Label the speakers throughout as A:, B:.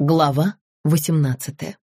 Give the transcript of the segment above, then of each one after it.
A: Глава 18.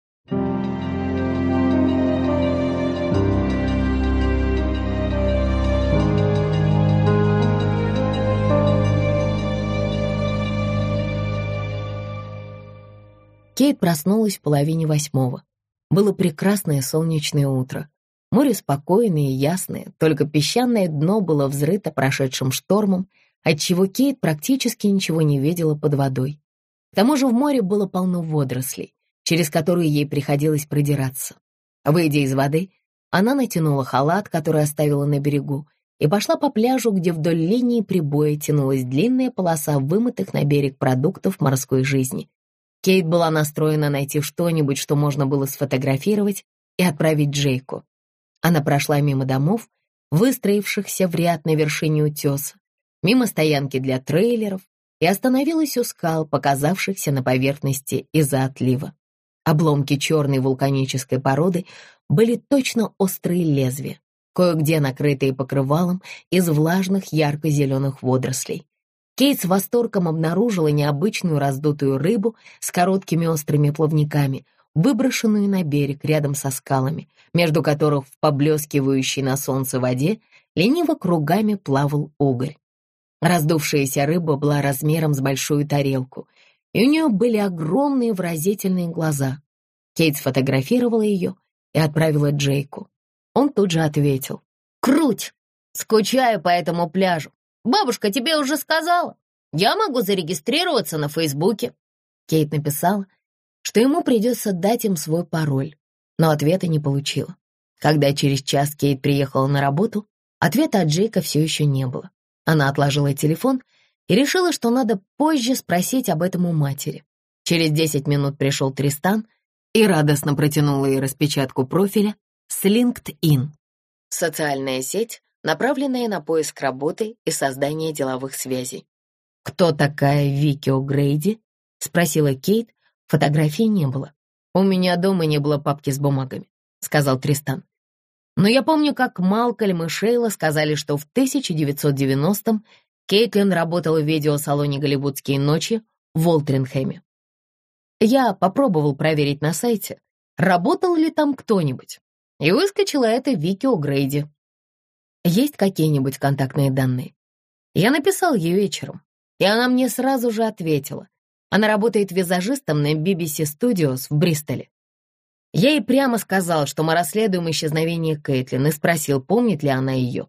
A: Кейт проснулась в половине 8. Было прекрасное солнечное утро. Море спокойное и ясное, только песчаное дно было взрыто прошедшим штормом, отчего Кейт практически ничего не видела под водой. К тому же в море было полно водорослей, через которые ей приходилось продираться. Выйдя из воды, она натянула халат, который оставила на берегу, и пошла по пляжу, где вдоль линии прибоя тянулась длинная полоса вымытых на берег продуктов морской жизни. Кейт была настроена найти что-нибудь, что можно было сфотографировать и отправить Джейку. Она прошла мимо домов, выстроившихся в ряд на вершине утеса, мимо стоянки для трейлеров, и остановилась у скал, показавшихся на поверхности из-за отлива. Обломки черной вулканической породы были точно острые лезвия, кое-где накрытые покрывалом из влажных ярко-зеленых водорослей. Кейт с восторгом обнаружила необычную раздутую рыбу с короткими острыми плавниками, выброшенную на берег рядом со скалами, между которых в поблескивающей на солнце воде лениво кругами плавал угорь. Раздувшаяся рыба была размером с большую тарелку, и у нее были огромные выразительные глаза. Кейт сфотографировала ее и отправила Джейку. Он тут же ответил: «Круть! Скучаю по этому пляжу. Бабушка тебе уже сказала. Я могу зарегистрироваться на Фейсбуке». Кейт написала, что ему придется дать им свой пароль, но ответа не получила. Когда через час Кейт приехала на работу, ответа от Джейка все еще не было. Она отложила телефон и решила, что надо позже спросить об этом у матери. Через 10 минут пришел Тристан и радостно протянул ей распечатку профиля с LinkedIn. Социальная сеть, направленная на поиск работы и создание деловых связей. «Кто такая Вики О'Грейди?» — спросила Кейт. Фотографий не было. «У меня дома не было папки с бумагами», — сказал Тристан. «Но я помню, как Малкольм и Шейла сказали, что в 1990-м Кейтлин работала в видеосалоне «Голливудские ночи» в Уолтрингхэме. Я попробовал проверить на сайте, работал ли там кто-нибудь, и выскочила эта Вики О'Грейди. Есть какие-нибудь контактные данные?» Я написал ей вечером, и она мне сразу же ответила. Она работает визажистом на BBC Studios в Бристоле. Я ей прямо сказал, что мы расследуем исчезновение Кейтлин, и спросил, помнит ли она ее.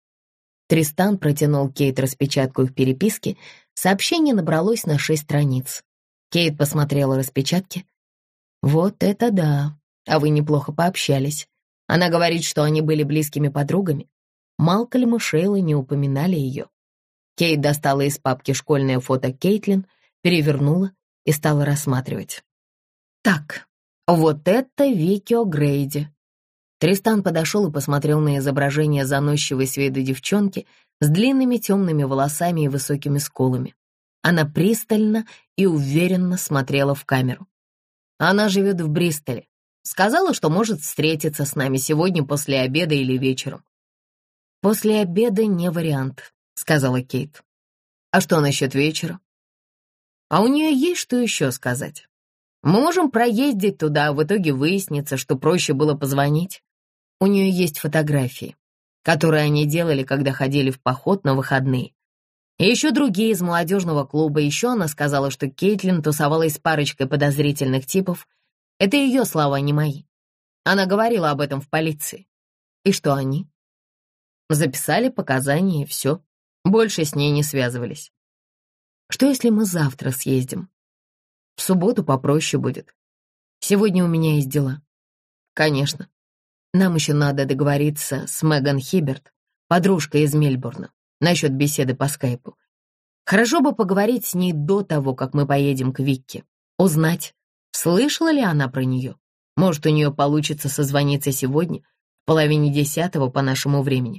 A: Тристан протянул Кейт распечатку их переписки. Сообщение набралось на 6 страниц. Кейт посмотрела распечатки. «Вот это да, а вы неплохо пообщались». Она говорит, что они были близкими подругами. Малкольм и Шейла не упоминали ее. Кейт достала из папки школьное фото Кейтлин, перевернула и стала рассматривать. «Так, вот это Вики О'Грейди». Тристан подошел и посмотрел на изображение заносчивой с виду девчонки с длинными темными волосами и высокими скулами. Она пристально и уверенно смотрела в камеру. «Она живет в Бристоле. Сказала, что может встретиться с нами сегодня после обеда или вечером». «После обеда не вариант», — сказала Кейт. «А что насчет вечера?» «А у нее есть что еще сказать? Мы можем проездить туда, а в итоге выяснится, что проще было позвонить. У нее есть фотографии, которые они делали, когда ходили в поход на выходные. И еще другие из молодежного клуба. Еще она сказала, что Кейтлин тусовалась с парочкой подозрительных типов. Это ее слова, не мои. Она говорила об этом в полиции. И что они? Записали показания, и все. Больше с ней не связывались. Что, если мы завтра съездим? В субботу попроще будет. Сегодня у меня есть дела». «Конечно. Нам еще надо договориться с Меган Хиберт, подружкой из Мельбурна, насчет беседы по скайпу. Хорошо бы поговорить с ней до того, как мы поедем к Викке. Узнать, слышала ли она про нее. Может, у нее получится созвониться сегодня, в 9:30 по нашему времени.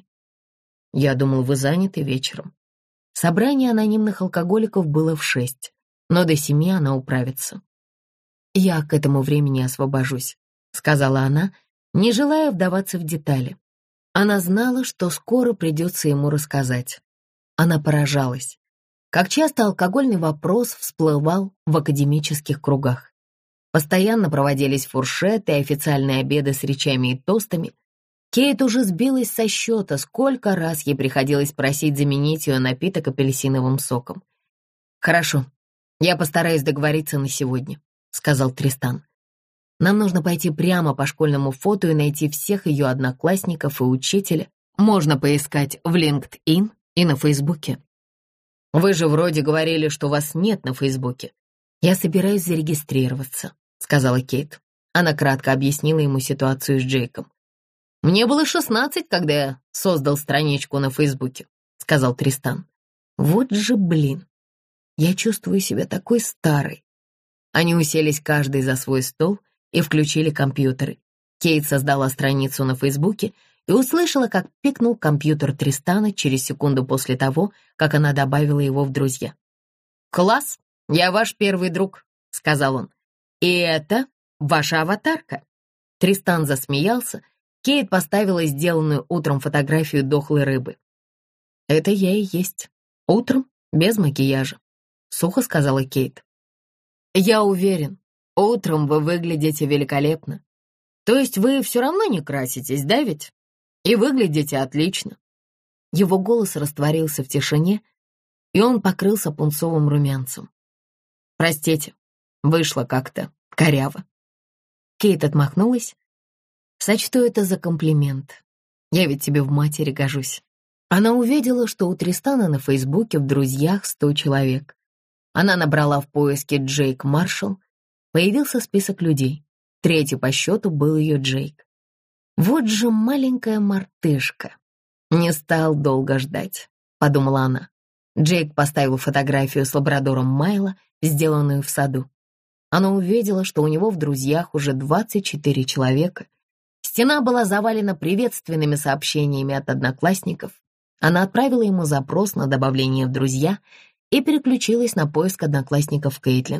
A: Я думал, вы заняты вечером». Собрание анонимных алкоголиков было в 6, но до 7 она управится. «Я к этому времени освобожусь», — сказала она, не желая вдаваться в детали. Она знала, что скоро придется ему рассказать. Она поражалась. Как часто алкогольный вопрос всплывал в академических кругах. Постоянно проводились фуршеты и официальные обеды с речами и тостами. Кейт уже сбилась со счета, сколько раз ей приходилось просить заменить ее напиток апельсиновым соком. «Хорошо, я постараюсь договориться на сегодня», — сказал Тристан. «Нам нужно пойти прямо по школьному фото и найти всех ее одноклассников и учителя. Можно поискать в LinkedIn и на Фейсбуке». «Вы же вроде говорили, что вас нет на Фейсбуке». «Я собираюсь зарегистрироваться», — сказала Кейт. Она кратко объяснила ему ситуацию с Джейком. «Мне было 16, когда я создал страничку на Фейсбуке», — сказал Тристан. «Вот же блин, я чувствую себя такой старой». Они уселись каждый за свой стол и включили компьютеры. Кейт создала страницу на Фейсбуке и услышала, как пикнул компьютер Тристана через секунду после того, как она добавила его в друзья. «Класс, я ваш первый друг», — сказал он. «И это ваша аватарка». Тристан засмеялся. Кейт поставила сделанную утром фотографию дохлой рыбы. «Это я и есть. Утром, без макияжа», — сухо сказала Кейт. «Я уверен, утром вы выглядите великолепно. То есть вы все равно не краситесь, да ведь? И выглядите отлично». Его голос растворился в тишине, и он покрылся пунцовым румянцем. «Простите, вышло как-то коряво». Кейт отмахнулась. «Сочту это за комплимент. Я ведь тебе в матери гожусь». Она увидела, что у Тристана на Фейсбуке в друзьях 100 человек. Она набрала в поиске Джейк Маршалл. Появился список людей. Третий по счету был ее Джейк. «Вот же маленькая мартышка». «Не стал долго ждать», — подумала она. Джейк поставил фотографию с лабрадором Майло, сделанную в саду. Она увидела, что у него в друзьях уже 24 человека. Стена была завалена приветственными сообщениями от одноклассников. Она отправила ему запрос на добавление в друзья и переключилась на поиск одноклассников Кейтлин.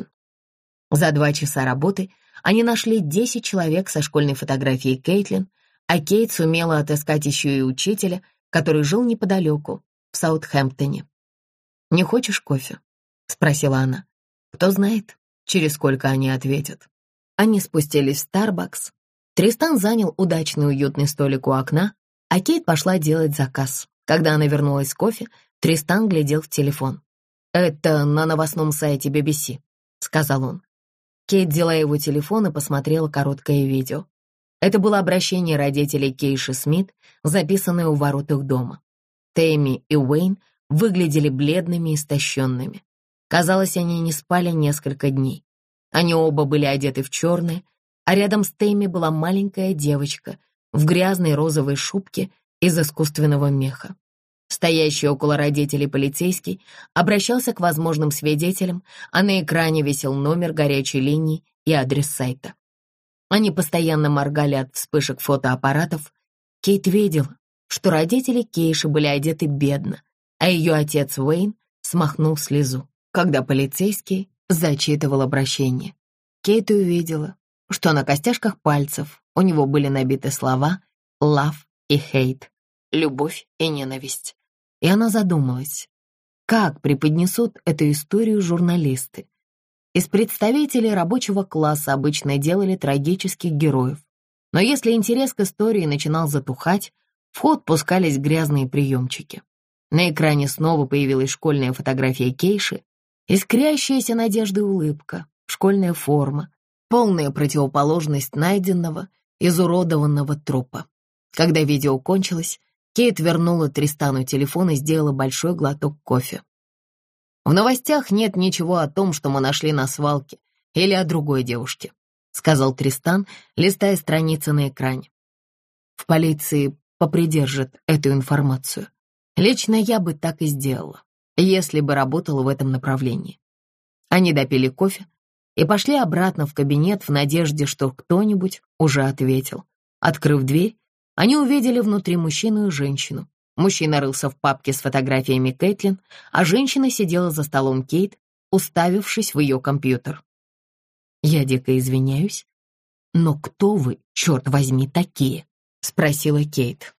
A: За 2 часа работы они нашли 10 человек со школьной фотографией Кейтлин, а Кейт сумела отыскать еще и учителя, который жил неподалеку, в Саутгемптоне. «Не хочешь кофе?» — спросила она. Кто знает, через сколько они ответят. Они спустились в Starbucks. Тристан занял удачный уютный столик у окна, а Кейт пошла делать заказ. Когда она вернулась с кофе, Тристан глядел в телефон. «Это на новостном сайте BBC», — сказал он. Кейт взяла его телефон и посмотрела короткое видео. Это было обращение родителей Кейши Смит, записанное у ворот их дома. Тэмми и Уэйн выглядели бледными и истощенными. Казалось, они не спали несколько дней. Они оба были одеты в черное, а рядом с Тэмми была маленькая девочка в грязной розовой шубке из искусственного меха. Стоящий около родителей полицейский обращался к возможным свидетелям, а на экране висел номер горячей линии и адрес сайта. Они постоянно моргали от вспышек фотоаппаратов. Кейт видела, что родители Кейши были одеты бедно, а ее отец Уэйн смахнул слезу, когда полицейский зачитывал обращение. Кейт увидела, что на костяшках пальцев у него были набиты слова «love» и «hate», «любовь» и «ненависть». И она задумалась, как преподнесут эту историю журналисты. Из представителей рабочего класса обычно делали трагических героев. Но если интерес к истории начинал затухать, в ход пускались грязные приемчики. На экране снова появилась школьная фотография Кейши, искрящаяся надеждой улыбка, школьная форма, полная противоположность найденного, изуродованного трупа. Когда видео кончилось, Кейт вернула Тристану телефон и сделала большой глоток кофе. «В новостях нет ничего о том, что мы нашли на свалке, или о другой девушке», — сказал Тристан, листая страницы на экране. «В полиции попридержат эту информацию. Лично я бы так и сделала, если бы работала в этом направлении». Они допили кофе и пошли обратно в кабинет в надежде, что кто-нибудь уже ответил. Открыв дверь, они увидели внутри мужчину и женщину. Мужчина рылся в папке с фотографиями Кэтлин, а женщина сидела за столом Кейт, уставившись в ее компьютер. «Я дико извиняюсь, но кто вы, черт возьми, такие?» — спросила Кейт.